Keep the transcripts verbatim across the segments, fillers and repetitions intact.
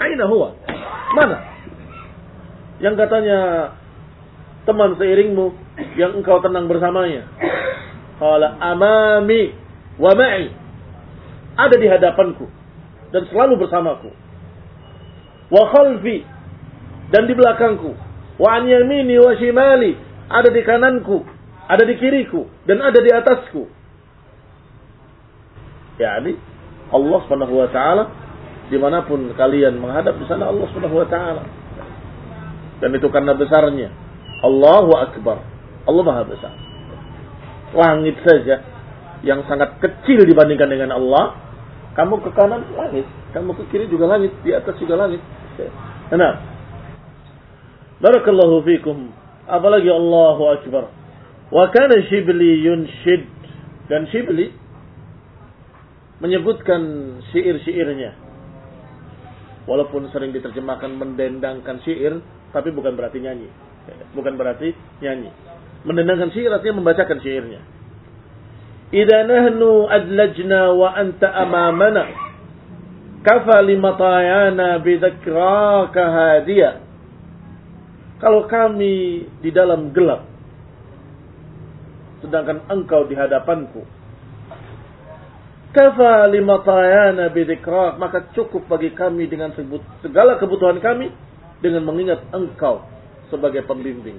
Aina huwa? Mana? Yang katanya teman seiringmu yang engkau tenang bersamanya. Qala amami wa ma'i. Ada di hadapanku dan selalu bersamaku. Wa khalfi, dan di belakangku. Wa an yamini wa shimali, ada di kananku, ada di kiriku, dan ada di atasku. Yani Allah Subhanahu wa taala dimanapun kalian menghadap, di sana Allah Subhanahu wa taala. Dan itu karena besarnya. Allahu Akbar. Allah Maha Besar. Langit saja yang sangat kecil dibandingkan dengan Allah, kamu ke kanan langit, kamu ke kiri juga langit, di atas juga langit. Nah, barakallahu fikum. Apalagi Allahu Akbar. Wa kana Shibli yunshid, dan Shibli menyebutkan syair-syairnya. Walaupun sering diterjemahkan mendendangkan syair, tapi bukan berarti nyanyi. Bukan berarti nyanyi. Mendendangkan syair artinya membacakan syairnya. Idza nahnu adlajna wa anta amamana kafa limatayana bidzakraka hadiya. Kalau kami di dalam gelap sedangkan engkau di hadapanku, kafa limatayana bidzikrak, maka cukup bagi kami dengan segala kebutuhan kami dengan mengingat engkau sebagai pembimbing.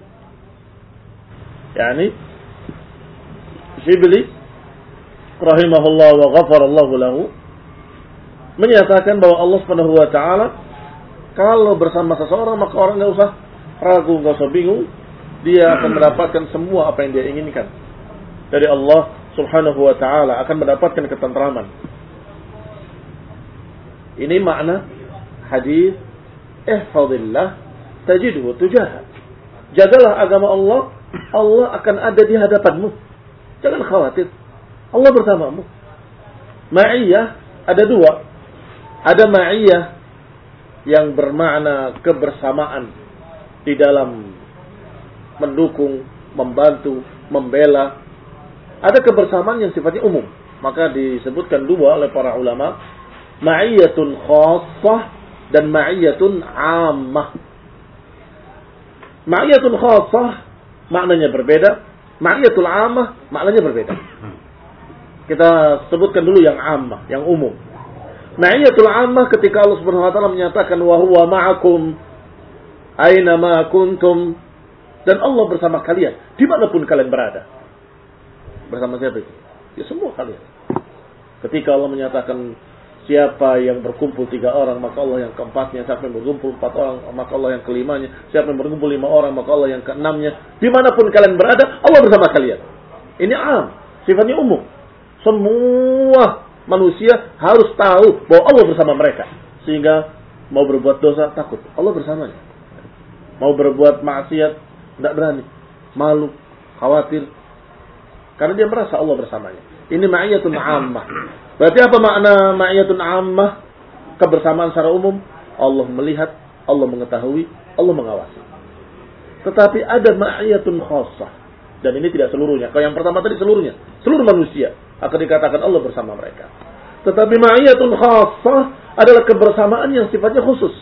Yani Shibli rahimahullah wa ghafarallahu lahu menyatakan bahwa Allah Subhanahu wa taala kalau bersama seseorang maka orang enggak usah ragu, enggak usah bingung, dia akan mendapatkan semua apa yang dia inginkan dari Allah Subhanahu wa taala, akan mendapatkan ketentraman. Ini makna hadis ihfazillah tajidhu tujahak. Jagalah agama Allah, Allah akan ada di hadapanmu. Jangan khawatir, Allah bersamamu. Ma'iyah ada dua. Ada ma'iyah yang bermakna kebersamaan di dalam mendukung, membantu, membela. Ada kebersamaan yang sifatnya umum. Maka disebutkan dua oleh para ulama, ma'iyatun khassah dan ma'iyatun ammah. Ma'iyatun khassah maknanya berbeda, ma'iyatul ammah maknanya berbeda. Kita sebutkan dulu yang ammah, yang umum. Ma'iyatul ammah ketika Allah Subhanahu wa taala menyatakan wa huwa ma'akum aina ma kuntum, dan Allah bersama kalian dimanapun kalian berada. Bersama siapa itu? Ya semua kalian. Ketika Allah menyatakan siapa yang berkumpul tiga orang maka Allah yang keempatnya, siapa yang berkumpul empat orang maka Allah yang kelimanya, siapa yang berkumpul lima orang maka Allah yang keenamnya. Dimanapun kalian berada, Allah bersama kalian. Ini am, sifatnya umum. Semua manusia harus tahu bahwa Allah bersama mereka, sehingga mau berbuat dosa takut Allah bersamanya, mau berbuat maksiat tidak berani, malu, khawatir, karena dia merasa Allah bersamanya. Ini ma'iyatun ammah. Berarti apa makna ma'iyatun ammah? Kebersamaan secara umum. Allah melihat, Allah mengetahui, Allah mengawasi. Tetapi ada ma'iyatun khassah, dan ini tidak seluruhnya. Kalau yang pertama tadi seluruhnya, seluruh manusia akan dikatakan Allah bersama mereka. Tetapi ma'iyatun khassah adalah kebersamaan yang sifatnya khusus.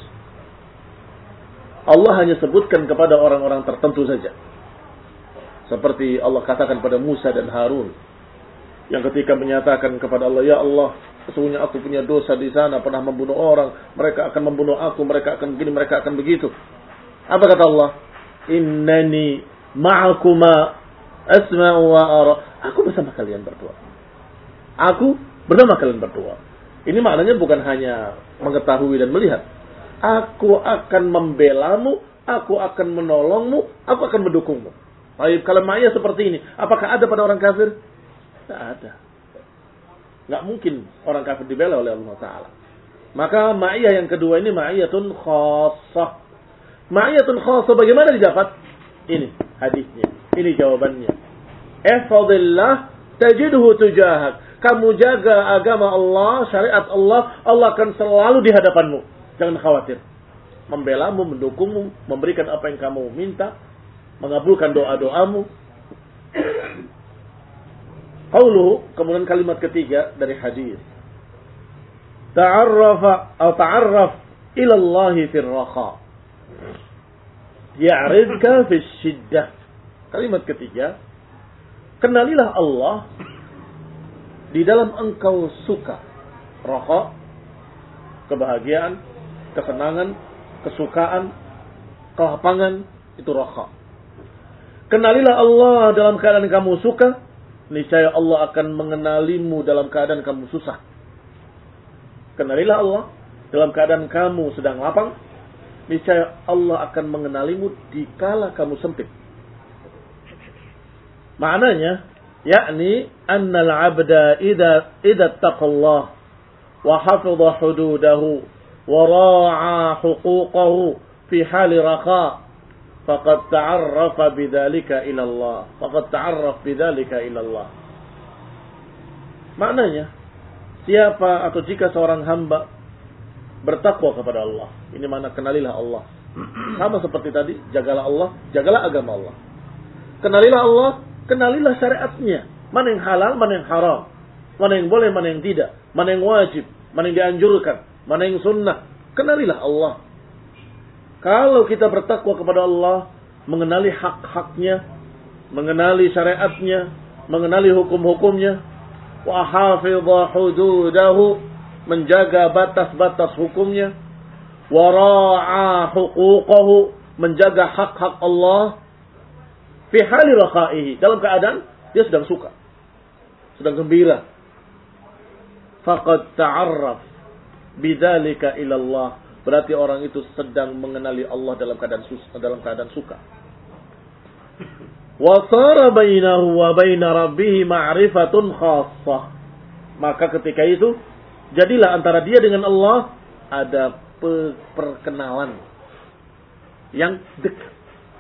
Allah hanya sebutkan kepada orang-orang tertentu saja. Seperti Allah katakan pada Musa dan Harun, yang ketika menyatakan kepada Allah, ya Allah, sesungguhnya aku punya dosa di sana, pernah membunuh orang, mereka akan membunuh aku, mereka akan begini, mereka akan begitu. Apa kata Allah? Innani ma'akuma asma'u wa ara. Aku bersama kalian berdua. Aku bersama kalian berdua. Ini maknanya bukan hanya mengetahui dan melihat. Aku akan membelamu, aku akan menolongmu, aku akan mendukungmu. Baik, kalau ma'iyah seperti ini, apakah ada pada orang kafir? Tidak ada. Tidak mungkin orang kafir dibela oleh Allah Ta'ala. Maka ma'iyah yang kedua ini ma'iyatun khassah. Ma'iyatun khassah bagaimana didapat? Ini hadisnya, ini jawabannya. Ihfazillah tajidhu tujahak. Kamu jaga agama Allah, syariat Allah, Allah akan selalu di hadapanmu. Jangan khawatir. Membelamu, mendukungmu, memberikan apa yang kamu minta, mengabulkan doa-doamu. Qauluhu, kemudian kalimat ketiga dari hadis. Ta'arrafa atau ta'arraf ila Allah fil raha. Ya'rifka fis shiddah. Kalimat ketiga, kenalilah Allah di dalam engkau suka. Raha, kebahagiaan, kesenangan, kesukaan, kelapangan, itu raha. Kenalilah Allah dalam keadaan kamu suka, niscaya Allah akan mengenalimu dalam keadaan kamu susah. Kenalilah Allah dalam keadaan kamu sedang lapang, niscaya Allah akan mengenalimu dikala kamu sempit. Maknanya, yakni annal 'abda idza idza taqallah wa hafidha hududahu wa ra'a huquqahu fi hali raqa faqad ta'arrafa bidzalika ila Allah. Faqad ta'arraf bidzalika ila Allah. Maknanya, siapa atau jika seorang hamba bertakwa kepada Allah. Ini makna kenalilah Allah. Sama seperti tadi, jagalah Allah, jagalah agama Allah. Kenalilah Allah, kenalilah syariatnya. Mana yang halal, mana yang haram. Mana yang boleh, mana yang tidak. Mana yang wajib, mana yang dianjurkan. Mana yang sunnah. Kenalilah Allah. Kalau kita bertakwa kepada Allah, mengenali hak-haknya, mengenali syariatnya, mengenali hukum-hukumnya, wa hafidha hududahu, menjaga batas-batas hukumnya, wa ra'a huquqahu, menjaga hak-hak Allah, fi hali rakhaihi, dalam keadaan dia sedang suka, sedang gembira. Faqad ta'arraf bidzalika ila Allah. Berarti orang itu sedang mengenali Allah dalam keadaan suka, dalam keadaan suka. Wa sara bainahu wa baina rabbih ma'rifatun khassah. Maka ketika itu jadilah antara dia dengan Allah ada perkenalan yang dekat.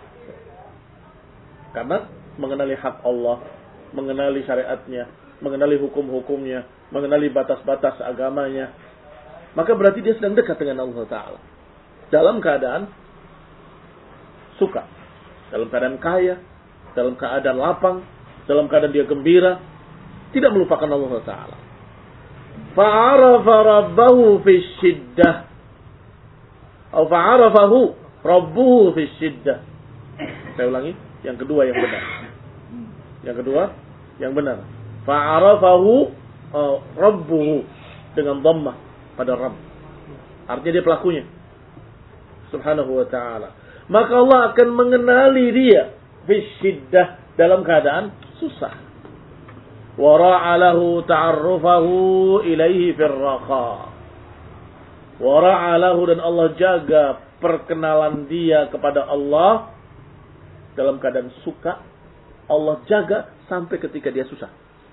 Karena mengenali hak Allah, mengenali syariatnya, mengenali hukum-hukumnya, mengenali batas-batas agamanya, maka berarti dia sedang dekat dengan Allah Ta'ala. Dalam keadaan suka, dalam keadaan kaya, dalam keadaan lapang, dalam keadaan dia gembira, tidak melupakan Allah Ta'ala. Fa'arafa rabbahu fi syiddah. Atau fa'arafahu rabbuhu fi syiddah. Saya ulangi, yang kedua yang benar. Yang kedua yang benar. Fa'arafahu uh, rabbuhu dengan dhammah pada Rabb. Artinya dia pelakunya. Subhanahu wa ta'ala. Maka Allah akan mengenali dia fi syiddah, dalam keadaan susah. Wa ra'alahu ta'arrufahu ilaihi fir raqa. Wa ra'alahu, dan Allah jaga perkenalan dia kepada Allah dalam keadaan suka. Allah jaga sampai ketika dia susah.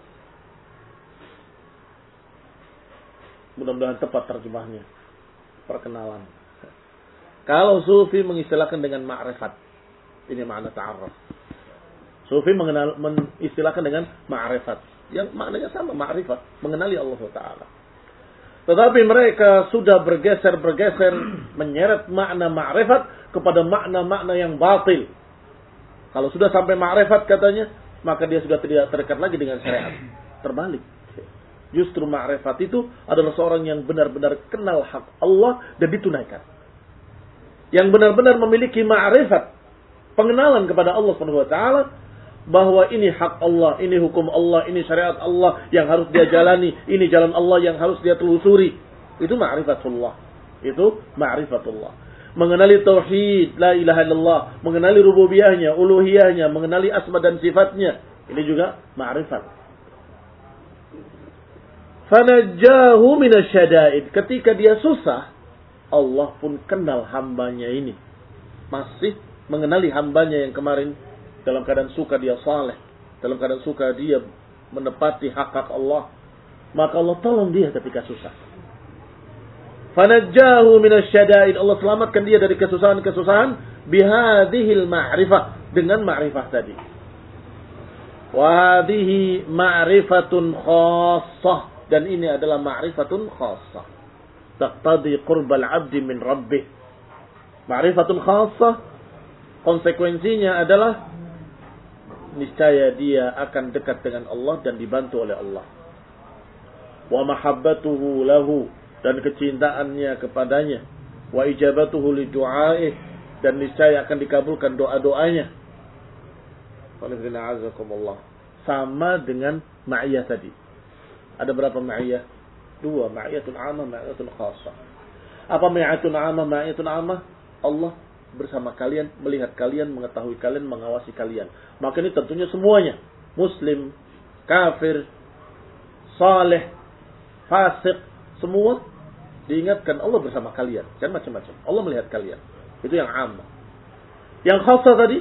Mudah-mudahan tepat terjemahnya. Perkenalan. Kalau Sufi mengistilahkan dengan ma'rifat. Ini makna ta'arruf. Sufi mengenal, mengistilahkan dengan ma'rifat. Yang maknanya sama, ma'rifat. Mengenali Allah Ta'ala. Tetapi mereka sudah bergeser-bergeser menyeret makna ma'rifat kepada makna-makna yang batil. Kalau sudah sampai ma'rifat katanya, maka dia sudah tidak terikat lagi dengan syariat. Terbalik. Justru ma'rifat itu adalah seorang yang benar-benar kenal hak Allah dan ditunaikan. Yang benar-benar memiliki ma'rifat, pengenalan kepada Allah Subhanahu wa taala, bahwa ini hak Allah, ini hukum Allah, ini syariat Allah yang harus dia jalani, ini jalan Allah yang harus dia telusuri. Itu ma'rifatullah. Itu ma'rifatullah. Mengenali tauhid, la ilaha illallah, mengenali rububiyahnya, uluhiyahnya, mengenali asma dan sifatnya. Ini juga ma'rifat. Fanajjahu minasyada'id. Ketika dia susah, Allah pun kenal hambanya ini. Masih mengenali hambanya yang kemarin dalam keadaan suka dia saleh, dalam keadaan suka dia menepati hak-hak Allah. Maka Allah tolong dia ketika susah. Fanajjahu minasyada'id. Allah selamatkan dia dari kesusahan-kesusahan bihadhil ma'rifah, dengan ma'rifah tadi. Wa hadhihi ma'rifatun khassah. Dan ini adalah ma'rifatun khassah. Taqtadi qurbal abdi min rabbih. Ma'rifatun khassah, konsekuensinya adalah niscaya dia akan dekat dengan Allah dan dibantu oleh Allah. Wa mahabbatuhu lahu, dan kecintaannya kepadanya. wa ijabatuhu li du'aih, dan niscaya akan dikabulkan doa-doanya. Sama dengan ma'iyah tadi. Ada berapa ma'iyah? Dua, ma'iyatul 'ammah, ma'iyatul khassah. Apa ma'iyatul 'ammah, ma'iyatul 'ammah? Allah bersama kalian, melihat kalian, mengetahui kalian, mengawasi kalian. Maka ini tentunya semuanya. Muslim, kafir, saleh, fasik, semua diingatkan Allah bersama kalian. Jangan macam-macam. Allah melihat kalian. Itu yang 'ammah. Yang khassah tadi,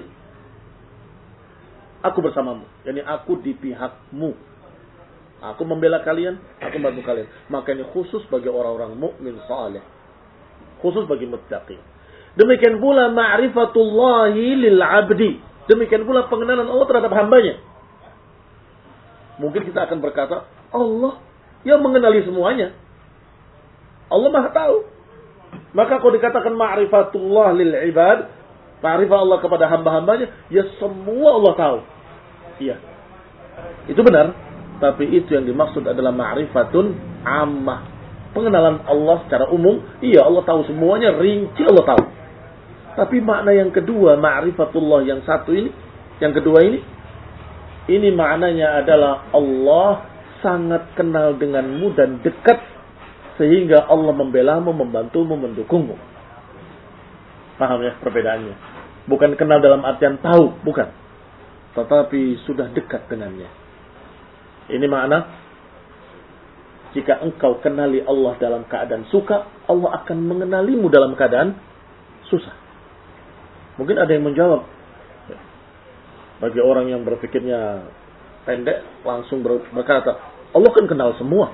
aku bersamamu. Yani aku di pihakmu. Aku membela kalian, aku membantu kalian. Maka ini khusus bagi orang-orang mukmin saleh. Khusus bagi muttaqin. Demikian pula ma'rifatullahi lil 'abdi. Demikian pula pengenalan Allah terhadap hambanya. Mungkin kita akan berkata, Allah yang mengenali semuanya. Allah Maha tahu. Maka kalau dikatakan ma'rifatullah lil 'ibad, ma'rifah Allah kepada hamba-hambanya, ya semua Allah tahu. Iya. Itu benar. Tapi itu yang dimaksud adalah ma'rifatun 'ammah. Pengenalan Allah secara umum, iya Allah tahu semuanya, rinci Allah tahu. Tapi makna yang kedua, ma'rifatullah yang satu ini, yang kedua ini, ini maknanya adalah Allah sangat kenal denganmu dan dekat sehingga Allah membelamu, membantumu, mendukungmu. Paham ya perbedaannya? Bukan kenal dalam artian tahu, bukan. Tetapi sudah dekat dengannya. Ini makna, jika engkau kenali Allah dalam keadaan suka, Allah akan mengenalimu dalam keadaan susah. Mungkin ada yang menjawab. Bagi orang yang berpikirnya pendek, langsung berkata, Allah kan kenal semua.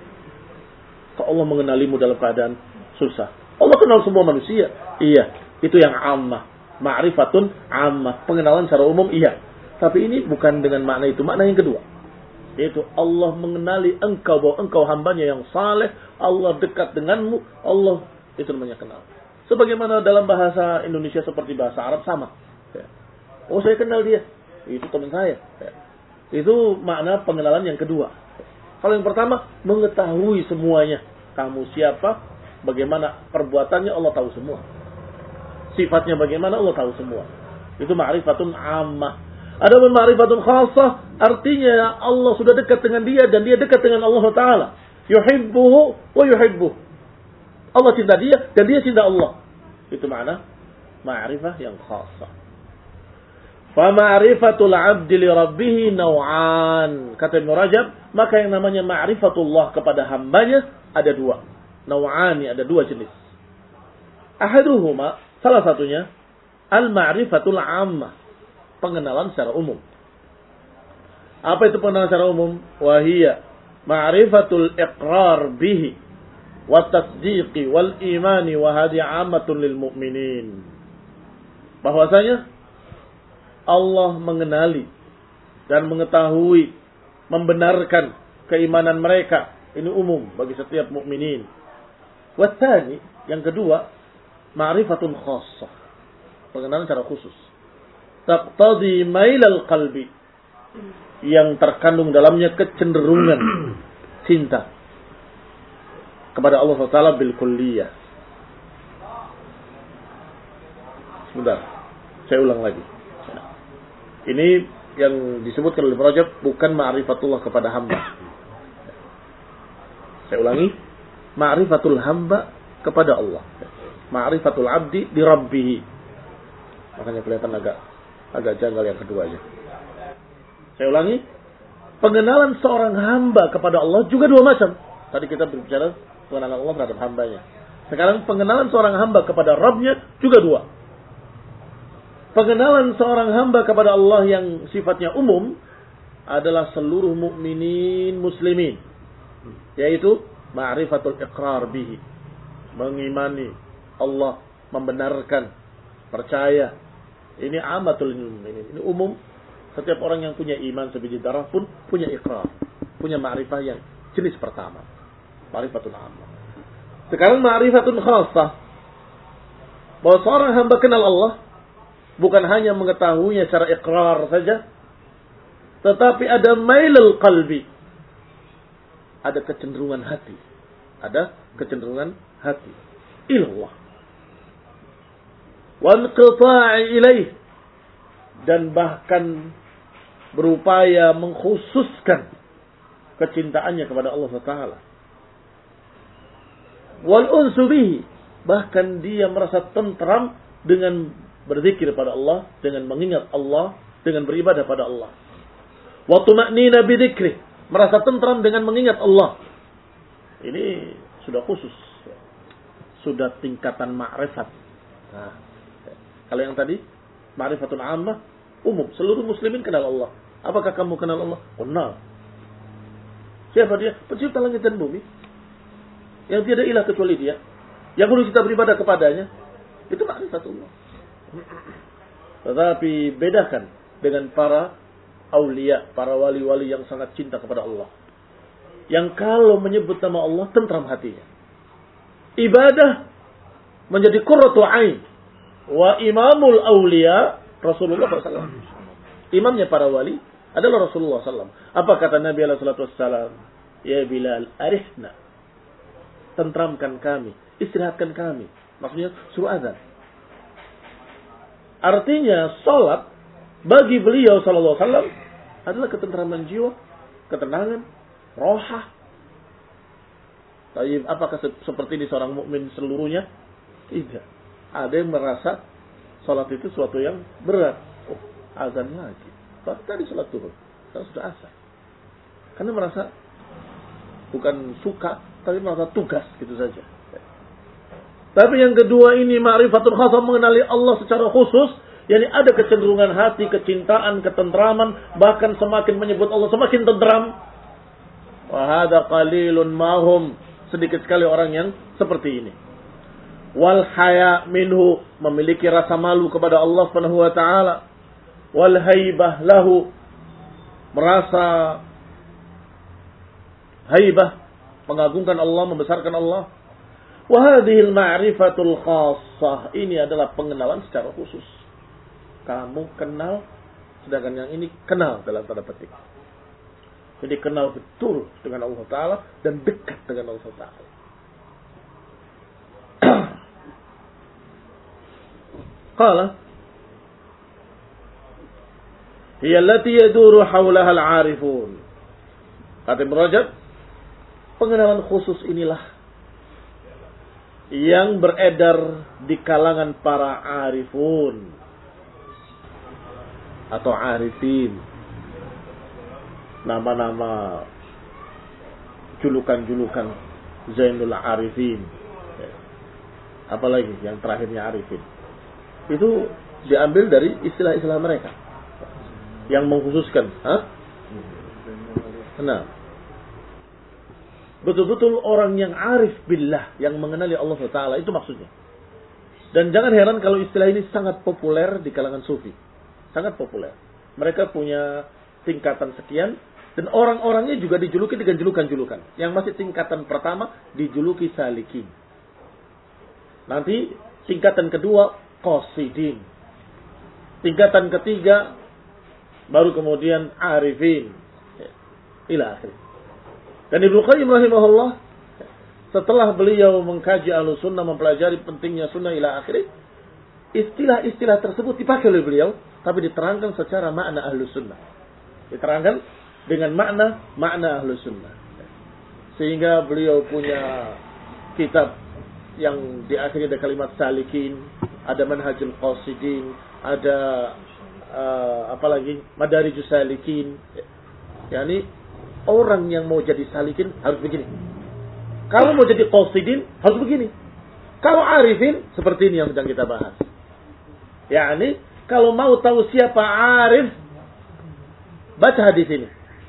Kok Allah mengenalimu dalam keadaan susah? Allah kenal semua manusia. Iya, itu yang 'ammah. Ma'rifatun 'ammah. Pengenalan secara umum, iya. Tapi ini bukan dengan makna itu. Makna yang kedua. Yaitu Allah mengenali engkau, bahwa engkau hambanya yang saleh, Allah dekat denganmu, Allah itu namanya kenal. Sebagaimana dalam bahasa Indonesia seperti bahasa Arab sama. Oh saya kenal dia, itu teman saya. Itu makna pengenalan yang kedua. Kalau yang pertama, mengetahui semuanya. Kamu siapa, bagaimana perbuatannya, Allah tahu semua. Sifatnya bagaimana, Allah tahu semua. Itu ma'rifatun 'ammah. Ada ma'rifatun khassah, artinya Allah sudah dekat dengan dia dan dia dekat dengan Allah Ta'ala. Yuhibbuhu wa yuhibbuh. Allah cinta dia dan dia cinta Allah. Itu makna ma'rifah yang khassah. Fa ma'rifatul 'abdi li rabbih naw'an. Kata Ibnu Rajab, maka yang namanya ma'rifatullah kepada hambanya ada dua. Naw'ani, ada dua jenis. Ahaduhuma, salah satunya al-ma'rifatul 'ammah. Pengenalan secara umum. Apa itu pengenalan secara umum? Wahia ma'rifatul iqrar bihi wa tasdiqi wal imani wa hadi 'ammatun lil mu'minin. Bahwasanya Allah mengenali dan mengetahui, membenarkan keimanan mereka. Ini umum bagi setiap mukminin. Wa tsani, yang kedua, ma'rifatun khassah. Pengenalan secara khusus. Taqtadi mailal qalbi, yang terkandung dalamnya kecenderungan cinta kepada Allah Taala bil kulliyah. Sebentar, saya ulang lagi. Ini yang disebutkan oleh Rajab bukan ma'rifatullah kepada hamba. Saya ulangi, ma'rifatul hamba kepada Allah. Ma'rifatul abdi di rabbih. Makanya kelihatan agak agak janggal yang kedua aja. Saya ulangi. Pengenalan seorang hamba kepada Allah juga dua macam. Tadi kita berbicara pengenalan Allah terhadap hambanya. Sekarang pengenalan seorang hamba kepada Rabbnya juga dua. Pengenalan seorang hamba kepada Allah yang sifatnya umum adalah seluruh mukminin muslimin. Yaitu ma'rifatul iqrar bihi. Mengimani Allah, membenarkan, percaya. Ini amatul ini, ini umum. Setiap orang yang punya iman sebiji darah pun punya iqrar, punya ma'rifah yang jenis pertama, ma'rifatul ammah. Sekarang ma'rifatun khassah, bahwa seorang hamba kenal Allah bukan hanya mengetahuinya secara iqrar saja, tetapi ada mailul qalbi, ada kecenderungan hati, ada kecenderungan hati ilallah, wa inqita'i ilaih, dan bahkan berupaya mengkhususkan kecintaannya kepada Allah subhanahu wa taala. Wal unsu bihi, bahkan dia merasa tentram dengan berzikir pada Allah, dengan mengingat Allah, dengan beribadah pada Allah. Wa tuma'nina bi dzikri, merasa tentram dengan mengingat Allah. Ini sudah khusus. Sudah tingkatan ma'rifat. Nah, kalau yang tadi ma'rifatul ammah umum, seluruh muslimin kenal Allah. Apakah kamu kenal Allah? Kenal. Siapa dia? Pencipta langit dan bumi. Yang tiada ilah kecuali dia. Yang perlu kita beribadah kepadanya. Itu ma'rifatullah. Tetapi bedakan dengan para aulia, para wali-wali yang sangat cinta kepada Allah. Yang kalau menyebut nama Allah, tentram hatinya. Ibadah menjadi qurratu ain. Wa imamul aulia Rasulullah shallallahu alaihi wasallam. Imamnya para wali adalah Rasulullah shallallahu alaihi wasallam. Apa kata Nabi alaihi wasallam? Ya Bilal, arihna. Tentramkan kami, istirahatkan kami. Maksudnya suruh azan. Artinya salat bagi beliau sallallahu alaihi wasallam adalah ketentraman jiwa, ketenangan, rohah. Tapi apakah seperti ini seorang mukmin seluruhnya? Tidak. Ada yang merasa salat itu suatu yang berat. Oh, azan lagi. Tadi salat zuhur, sekarang sudah asar. Karena merasa bukan suka, tapi merasa tugas gitu saja. Tapi yang kedua ini ma'rifatul khasah, mengenali Allah secara khusus, yakni ada kecenderungan hati, kecintaan, ketentraman, bahkan semakin menyebut Allah semakin tentram. Wa hadza qalilun mahum, sedikit sekali orang yang seperti ini. Wal haya minhu, memiliki rasa malu kepada Allah Subhanahu wa taala. Wal haibah lahu, merasa haibah, mengagungkan Allah, membesarkan Allah. Wa hadhil ma'rifatul khassah, ini adalah pengenalan secara khusus. Kamu kenal, sedangkan yang ini kenal dalam tanda petik. Jadi kenal betul dengan Allah Ta'ala dan dekat dengan Allah Ta'ala. Qala hiya allati yaduru hawlaha al-'arifun. Kata Ibnu Rajab, pengenalan khusus inilah yang beredar di kalangan para arifun atau arifin. Nama-nama, julukan-julukan Zainul Arifin. Apalagi yang terakhirnya Arifin. Itu diambil dari istilah-istilah mereka yang mengkhususkan. Hah? Nah, betul-betul orang yang arif billah, yang mengenali Allah subhanahu wa taala, itu maksudnya. Dan jangan heran kalau istilah ini sangat populer di kalangan sufi. Sangat populer. Mereka punya tingkatan sekian, dan orang-orangnya juga dijuluki dengan julukan-julukan. Yang masih tingkatan pertama dijuluki salikin. Nanti tingkatan kedua qasidin. Tingkatan ketiga baru kemudian arifin. Ila akhir. Dan Ibnu Qayyim rahimahullah, setelah beliau mengkaji Ahlussunnah, mempelajari pentingnya sunnah ila akhir, istilah-istilah tersebut dipakai oleh beliau, tapi diterangkan secara makna Ahlussunnah. Diterangkan dengan makna makna Ahlussunnah. Sehingga beliau punya kitab yang diakhiri ada kalimat salikin, ada manhajul qasidin, ada uh, apa lagi? Madarijus salikin. Yani orang yang mau jadi salikin harus begini. Kalau mau jadi qasidin harus begini. Kalau arifin seperti ini yang sedang kita bahas. Yani kalau mau tahu siapa arif, baca hadis ini.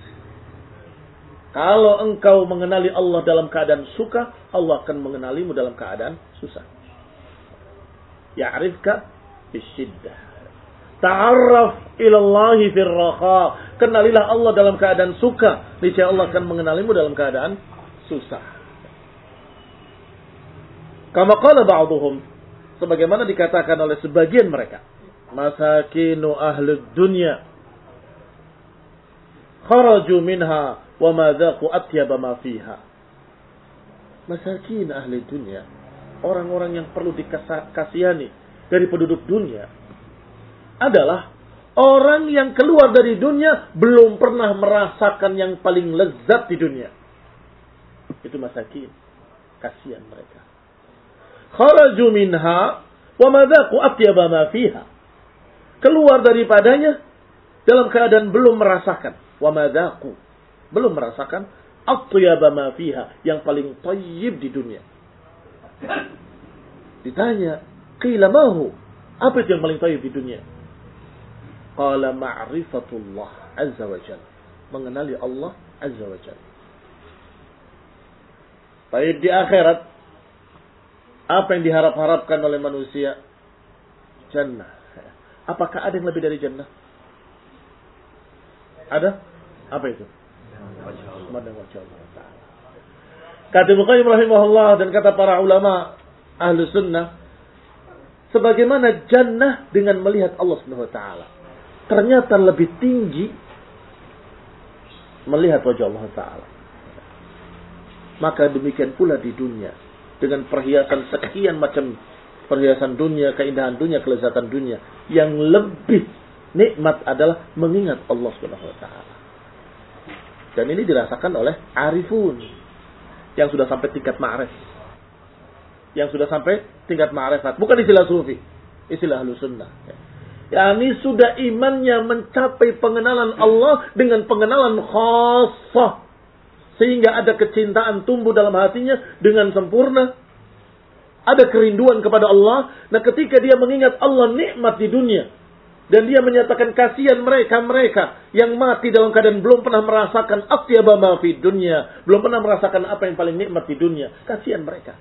Kalau engkau mengenali Allah dalam keadaan suka, Allah akan mengenalimu dalam keadaan susah. Ya'rifka bisyiddah. Ta'arraf ilallahi firraha. Kenalilah Allah dalam keadaan suka, niscaya Allah akan mengenalimu dalam keadaan susah. Kama qala ba'dhum, sebagaimana dikatakan oleh sebagian mereka, masakinu ahlud dunya kharaju minha wa ma dzaqu atyaba ma fiha. Masakin ahli dunia, orang-orang yang perlu dikasihani, dari penduduk dunia adalah orang yang keluar dari dunia belum pernah merasakan yang paling lezat di dunia. Itu masakin. Kasihan mereka. Kharaju minha wa madaqu atyaba ma fiha. Keluar daripadanya dalam keadaan belum merasakan. Wa madaqu. Belum merasakan atyaba ma fiha, yang paling thayyib di dunia. Ditanya, qila mahu? Apa itu yang paling thayyib di dunia? Qala ma'rifatullah azza wa jalla. Mengenali Allah azza wa jalla. Baik, di akhirat apa yang diharap-harapkan oleh manusia? Jannah. Apakah ada yang lebih dari jannah? Ada? Apa itu? Memandang wajah Allah Ta'ala. Kata Ibnu Qayyim rahimahullah dan kata para ulama ahlu sunnah, sebagaimana jannah dengan melihat Allah Subhanahu wa Ta'ala ternyata lebih tinggi melihat wajah Allah Ta'ala. Maka demikian pula di dunia, dengan perhiasan sekian macam perhiasan dunia, keindahan dunia, kelezatan dunia, yang lebih nikmat adalah mengingat Allah Subhanahu wa Ta'ala. Dan ini dirasakan oleh arifun yang sudah sampai tingkat ma'rif, yang sudah sampai tingkat ma'rifat. Bukan istilah sufi, istilah ahlu sunnah. Yani sudah imannya mencapai pengenalan Allah dengan pengenalan khassah, sehingga ada kecintaan tumbuh dalam hatinya dengan sempurna. Ada kerinduan kepada Allah. Nah, ketika dia mengingat Allah nikmat di dunia, dan dia menyatakan kasihan mereka-mereka yang mati dalam keadaan belum pernah merasakan atyaba ma fid dunya, belum pernah merasakan apa yang paling nikmat di dunia. Kasihan mereka.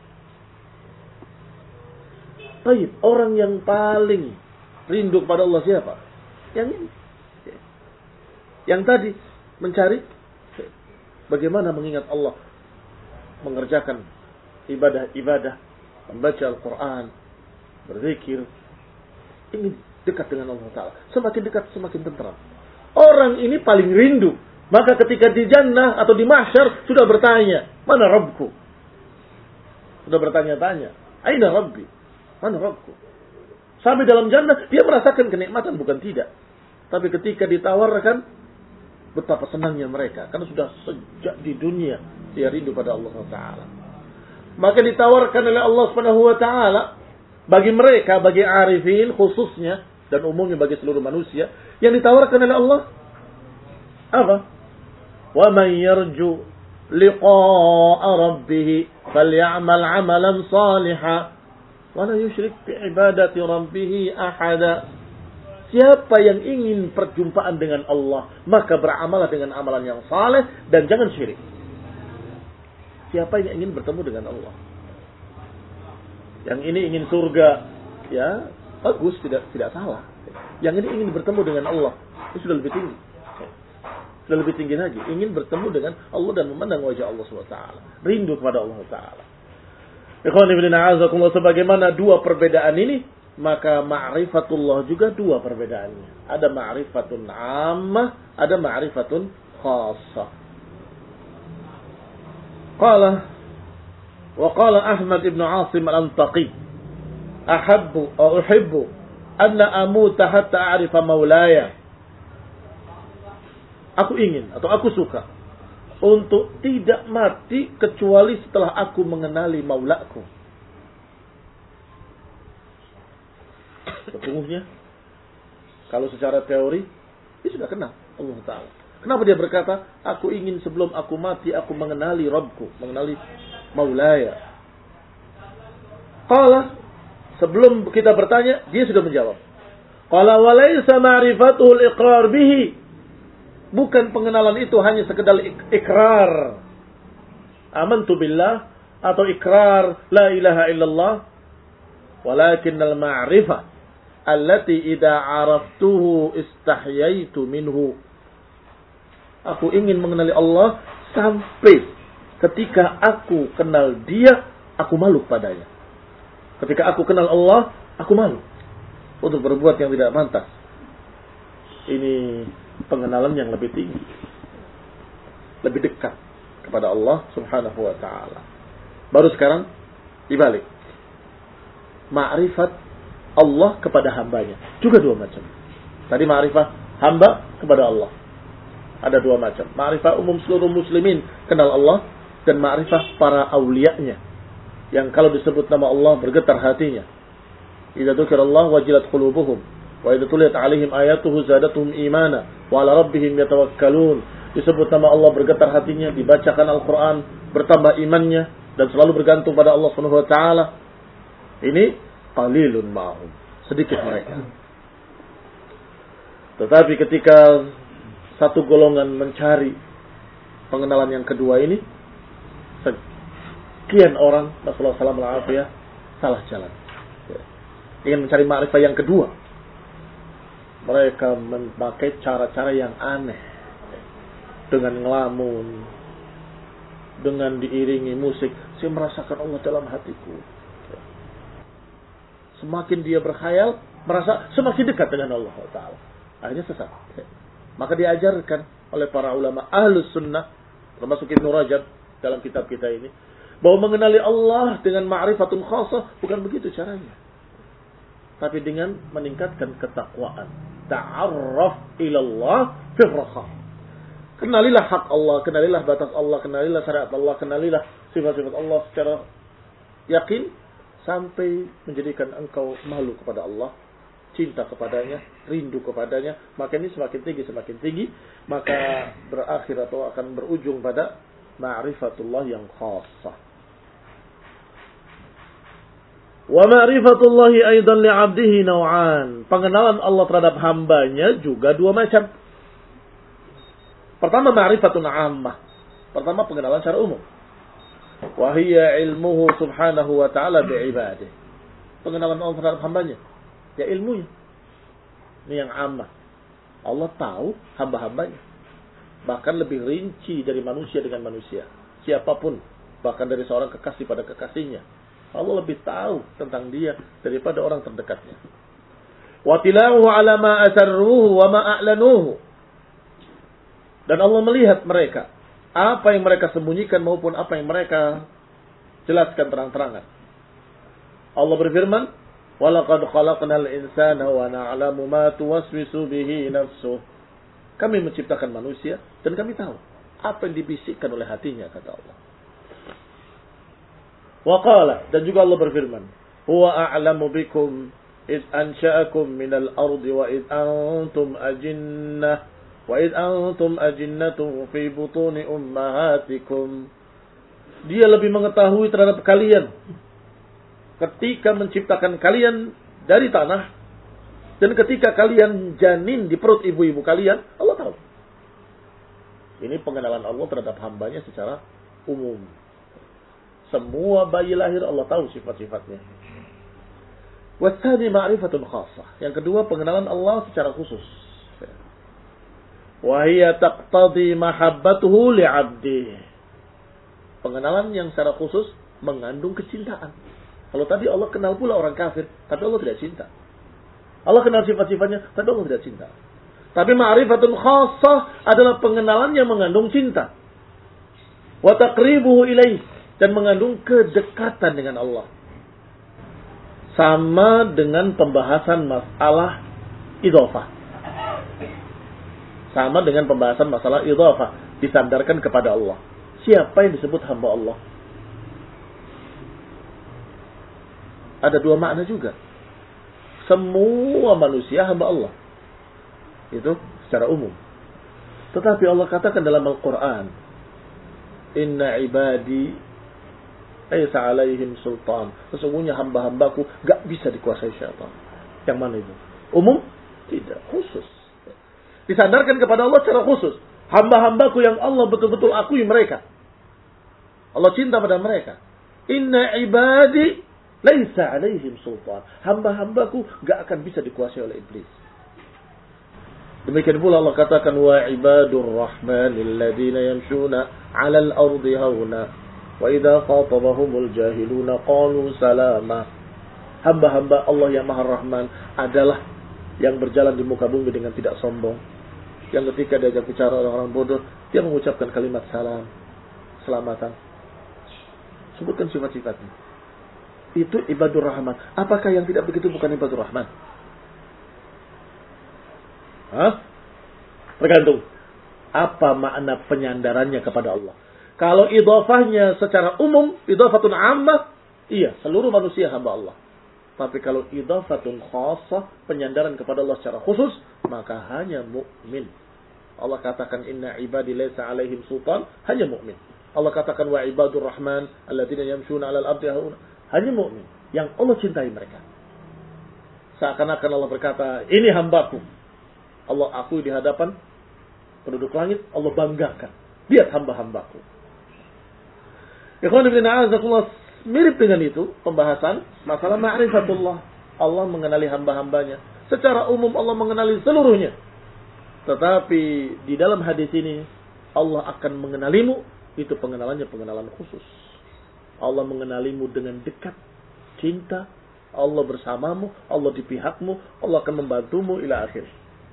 Baik, orang yang paling rindu kepada Allah siapa? Yang ini. Yang tadi mencari bagaimana mengingat Allah, mengerjakan ibadah-ibadah, membaca Al-Quran, berzikir, ingin dekat dengan Allah Ta'ala. Semakin dekat, semakin tenteram. Orang ini paling rindu. Maka ketika di jannah atau di mahsyar sudah bertanya, mana Rabbku? Sudah bertanya-tanya, aina Rabbi? Mana Rabbku? Sampai dalam jannah dia merasakan kenikmatan, bukan tidak. Tapi ketika ditawarkan, betapa senangnya mereka. Karena sudah sejak di dunia dia rindu pada Allah Ta'ala. Maka ditawarkan oleh Allah Subhanahu wa Ta'ala bagi mereka, bagi arifin khususnya, dan umumnya bagi seluruh manusia, yang ditawarkan oleh Allah apa? Wa man yarju liqa'a rabbih falyamal 'amalan salihan wa la yusyrik bi ibadati rabbih ahada. Siapa yang ingin perjumpaan dengan Allah, maka beramalah dengan amalan yang saleh dan jangan syirik. Siapa yang ingin bertemu dengan Allah? Yang ini ingin surga, ya bagus, tidak tidak salah. Yang ini ingin bertemu dengan Allah, itu sudah lebih tinggi. Sudah lebih tinggi lagi. Ingin bertemu dengan Allah dan memandang wajah Allah subhanahu wa taala. Rindu kepada Allah Ta'ala. Ikhwan ibn a'azakumullah, sebagaimana dua perbedaan ini, maka ma'rifatullah juga dua perbedaannya. Ada ma'rifatun ammah, ada ma'rifatun khassah. Qala wa qala Ahmad ibn Asim al-Antaqi, ahabbu atau uhibbu anna amuta hatta a'rifa maulaya. Aku ingin atau aku suka untuk tidak mati kecuali setelah aku mengenali maulaku. Sesungguhnya kalau secara teori dia sudah kenal Allah Ta'ala. Kenapa dia berkata, aku ingin sebelum aku mati aku mengenali Rabbku, mengenali maulaya. Qala, sebelum kita bertanya dia sudah menjawab. Qala walaysa ma'rifatul iqrar bihi. Bukan pengenalan itu hanya sekedar ikrar amantu billah atau ikrar la ilaha illallah, walakinnal ma'rifah allati idza araftuhu istahyaitu minhu. Aku ingin mengenali Allah sampai ketika aku kenal dia, aku malu padanya. Ketika aku kenal Allah, aku malu untuk berbuat yang tidak pantas. Ini pengenalan yang lebih tinggi, lebih dekat kepada Allah Subhanahu wa Ta'ala. Baru sekarang dibalik, ma'rifat Allah kepada hambanya. Juga dua macam. Tadi ma'rifah hamba kepada Allah. Ada dua macam. Ma'rifah umum seluruh muslimin kenal Allah. Dan ma'rifah para awliya'nya. Yang kalau disebut nama Allah bergetar hatinya. Idza dzukirallahu wajilat qulubuhum. Wa idza tuliyat alaihim ayatuhu zadatuhum imana. Wa ala rabbihim yatawakkalun. Disebut nama Allah bergetar hatinya. Dibacakan Al-Quran. Bertambah imannya. Dan selalu bergantung pada Allah subhanahu wa taala. Ini qalilun ma'hum. Sedikit mereka. Tetapi ketika satu golongan mencari pengenalan yang kedua ini, sekian orang, Rasulullah shallallahu alaihi wasallam salah jalan. Ingin mencari ma'rifah yang kedua, mereka memakai cara-cara yang aneh, dengan ngelamun, dengan diiringi musik. Saya merasakan Allah dalam hatiku. Semakin dia berkhayal, merasa semakin dekat dengan Allah Taala. Akhirnya sesat. Maka diajarkan oleh para ulama ahlus sunnah, termasuk Ibnu Rajab dalam kitab kita ini, bahwa mengenali Allah dengan ma'rifatun khasah bukan begitu caranya. Tapi dengan meningkatkan ketakwaan. Ta'arraf ilallah firraha. Kenalilah hak Allah, kenalilah batas Allah, kenalilah syariat Allah, kenalilah sifat-sifat Allah secara yakin sampai menjadikan engkau malu kepada Allah, cinta kepadanya, rindu kepadanya. Maka ini semakin tinggi, semakin tinggi, maka berakhir atau akan berujung pada ma'rifatullah yang khassah. Wa ma'rifatullahi aidan li'abdihi naw'an. Pengenalan Allah terhadap hambanya juga dua macam. Pertama ma'rifatun 'ammah. Pertama pengenalan secara umum. Wa hiya ilmuhu subhanahu wa ta'ala bi'ibadihi. Pengenalan Allah terhadap hambanya, ya ilmunya. Ini yang 'ammah. Allah tahu hamba-hambanya. Bahkan lebih rinci dari manusia dengan manusia. Siapapun, bahkan dari seorang kekasih pada kekasihnya. Allah lebih tahu tentang dia daripada orang terdekatnya. Wa tilahu ala ma asarruhu wa ma a'lanuhu. Dan Allah melihat mereka, apa yang mereka sembunyikan maupun apa yang mereka jelaskan terang-terangan. Allah berfirman, "Wa laqad khalaqnal insana wa na'lamu ma tuwaswisu bihi nafsuh." Kami menciptakan manusia dan kami tahu apa yang dibisikkan oleh hatinya, kata Allah. Wa qala, dan juga Allah berfirman, "Huwa a'lamu bikum id ansha'akum minal ardi wa id antum ajinnah wa id antum ajinnatu fi butuni ummahatikum." Dia lebih mengetahui terhadap kalian ketika menciptakan kalian dari tanah dan ketika kalian janin di perut ibu-ibu kalian. Allah tahu. Ini pengenalan Allah terhadap hambanya secara umum. Semua bayi lahir Allah tahu sifat-sifatnya. Watsani ma'rifatun khassah. Yang kedua pengenalan Allah secara khusus. Wa hiya taqtadi mahabbatuhu li'abdihi. Pengenalan yang secara khusus mengandung kecintaan. Kalau tadi Allah kenal pula orang kafir, tapi Allah tidak cinta. Allah kenal sifat-sifatnya, tapi Allah tidak cinta. Tapi ma'rifatun khassah adalah pengenalan yang mengandung cinta. Wa taqribuhu ilaih. Dan mengandung kedekatan dengan Allah. Sama dengan pembahasan masalah idhofah. Sama dengan pembahasan masalah idhofah. Disandarkan kepada Allah. Siapa yang disebut hamba Allah? Ada dua makna juga. Semua manusia hamba Allah. Itu secara umum. Tetapi Allah katakan dalam Al-Quran, "Inna ibadi laisa alaihim sultan." Sesungguhnya hamba-hambaku gak bisa dikuasai syaitan. Yang mana itu? Umum? Tidak. Khusus. Disandarkan kepada Allah secara khusus. Hamba-hambaku yang Allah betul-betul akui mereka. Allah cinta pada mereka. Inna ibadi laisa alaihim sultan. Hamba-hambaku gak akan bisa dikuasai oleh iblis. Demikian pula Allah katakan, "Wa ibadur rahmanil ladina yamshuna 'alal ardi hauna. Wa idza khatabahumul jahiluna qalu salama." Hamba-hamba Allah yang Maha Rahman adalah yang berjalan di muka bumi dengan tidak sombong. Yang ketika diajak bicara orang-orang bodoh, dia mengucapkan kalimat salam, keselamatan. Sebutkan sifat-sifatnya. itu ibadur rahman. Apakah yang tidak begitu bukan ibadur rahman? Hah? Tergantung. Apa makna penyandarannya kepada Allah? Kalau idhafahnya secara umum, idhafatun ammah, iya, seluruh manusia hamba Allah. Tapi kalau idhafatun khassah, penyandaran kepada Allah secara khusus, maka hanya mukmin. Allah katakan inna ibadi laysa alaihim sultan, hanya mukmin. Allah katakan wa ibadur rahman alladzina yamshuna 'alal ardi hauna, hanya mukmin yang Allah cintai mereka. Seakan-akan Allah berkata, ini hambaku. Allah akui di hadapan penduduk langit, Allah banggakan. Lihat hamba-hambaku. Ikhwan ibn a'azakullah, mirip dengan itu pembahasan masalah ma'rifatullah. Allah mengenali hamba-hambanya. Secara umum Allah mengenali seluruhnya. Tetapi di dalam hadis ini Allah akan mengenalimu, itu pengenalannya pengenalan khusus. Allah mengenalimu dengan dekat, cinta. Allah bersamamu, Allah di pihakmu, Allah akan membantumu ila akhir.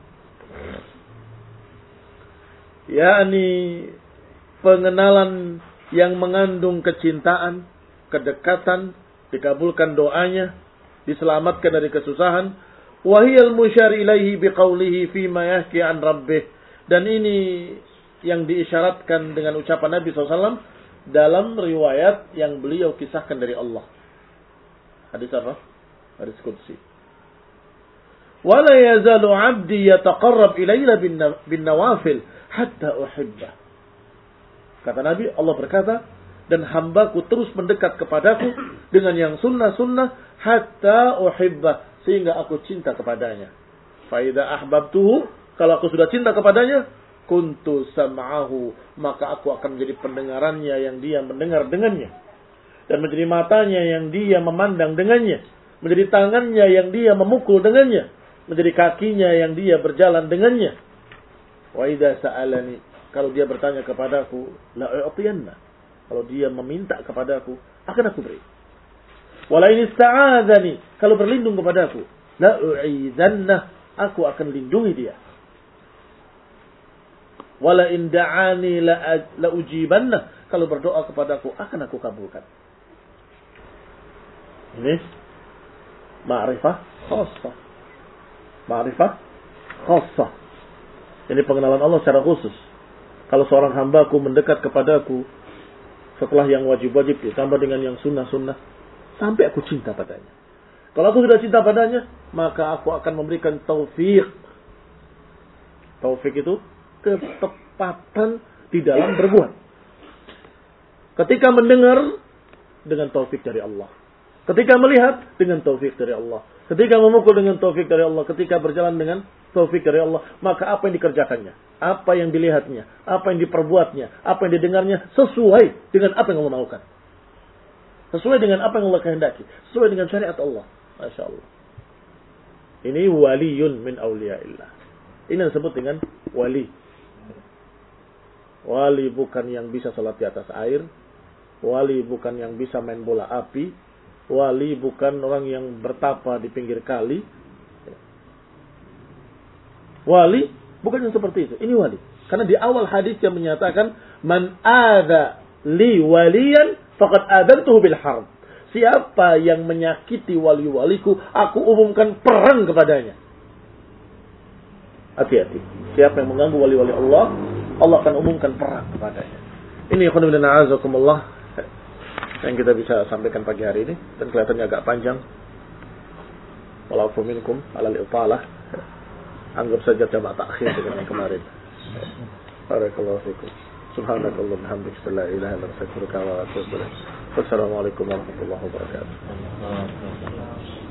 yakni pengenalan yang mengandung kecintaan, kedekatan, dikabulkan doanya, diselamatkan dari kesusahan. Wahiyal musyar ilaihi biqaulihi fima yahki an rabbih. Dan ini yang diisyaratkan dengan ucapan Nabi shallallahu alaihi wasallam dalam riwayat yang beliau kisahkan dari Allah. Hadis apa? Hadis qudsi. Wala yazalu 'abdi yataqarrab ilayya bin nawafil hatta uhibbah. Kata Nabi, Allah berkata, dan hambaku terus mendekat kepadaku dengan yang sunnah-sunnah hatta uhibbah, sehingga aku cinta kepadanya. Fa idza ahbabtuhu, kalau aku sudah cinta kepadanya, kuntu sam'ahu, maka aku akan menjadi pendengarannya yang dia mendengar dengannya, dan menjadi matanya yang dia memandang dengannya, menjadi tangannya yang dia memukul dengannya, menjadi kakinya yang dia berjalan dengannya. Wa idza sa'alani, kalau dia bertanya kepadaku, la u'tiyanna, kalau dia meminta kepadaku, akan aku beri. Wala in ista'adzani, kalau berlindung kepadaku, la u'izanna, aku akan lindungi dia. Wala in da'ani la, la ujibanna, kalau berdoa kepadaku, akan aku kabulkan. Ini ma'rifah khassah. Ma'rifah khassah. Ini pengenalan Allah secara khusus. Kalau seorang hambaku mendekat kepadaku, setelah yang wajib-wajib ditambah dengan yang sunnah-sunnah, sampai aku cinta padanya. Kalau aku sudah cinta padanya, maka aku akan memberikan taufik. Taufik itu ketepatan di dalam berbuat. Ketika mendengar, dengan taufik dari Allah. Ketika melihat, dengan taufik dari Allah. Ketika memukul, dengan taufik dari Allah. Ketika berjalan, dengan taufik dari Allah. Maka apa yang dikerjakannya, apa yang dilihatnya, apa yang diperbuatnya, apa yang didengarnya, sesuai dengan apa yang Allah maukan. Sesuai dengan apa yang Allah kehendaki. Sesuai dengan syariat Allah. Masya Allah. Ini waliyun min awliyaillah. Ini yang disebut dengan wali. Wali bukan yang bisa salat di atas air. Wali bukan yang bisa main bola api. Wali bukan orang yang bertapa di pinggir kali. Wali bukan yang seperti itu. Ini wali. Karena di awal hadis yang menyatakan, man adha li waliyan faqad adantuhu bil harb. Siapa yang menyakiti wali-waliku, aku umumkan perang kepadanya. Hati-hati. Siapa yang mengganggu wali-wali Allah, Allah akan umumkan perang kepadanya. Ini ikhwan fillah a'azakumullah yang kita bisa sampaikan pagi hari ini, dan kelihatannya agak panjang. Wala'afu minkum alal italah. Anggap saja jamaah takhir dengan yang kemarin. Barakallahu fikum. Subhanakallah bihamdika la ilaha illa anta astaghfiruka wa atubu ilaik. Wassalamualaikum warahmatullahi wabarakatuh.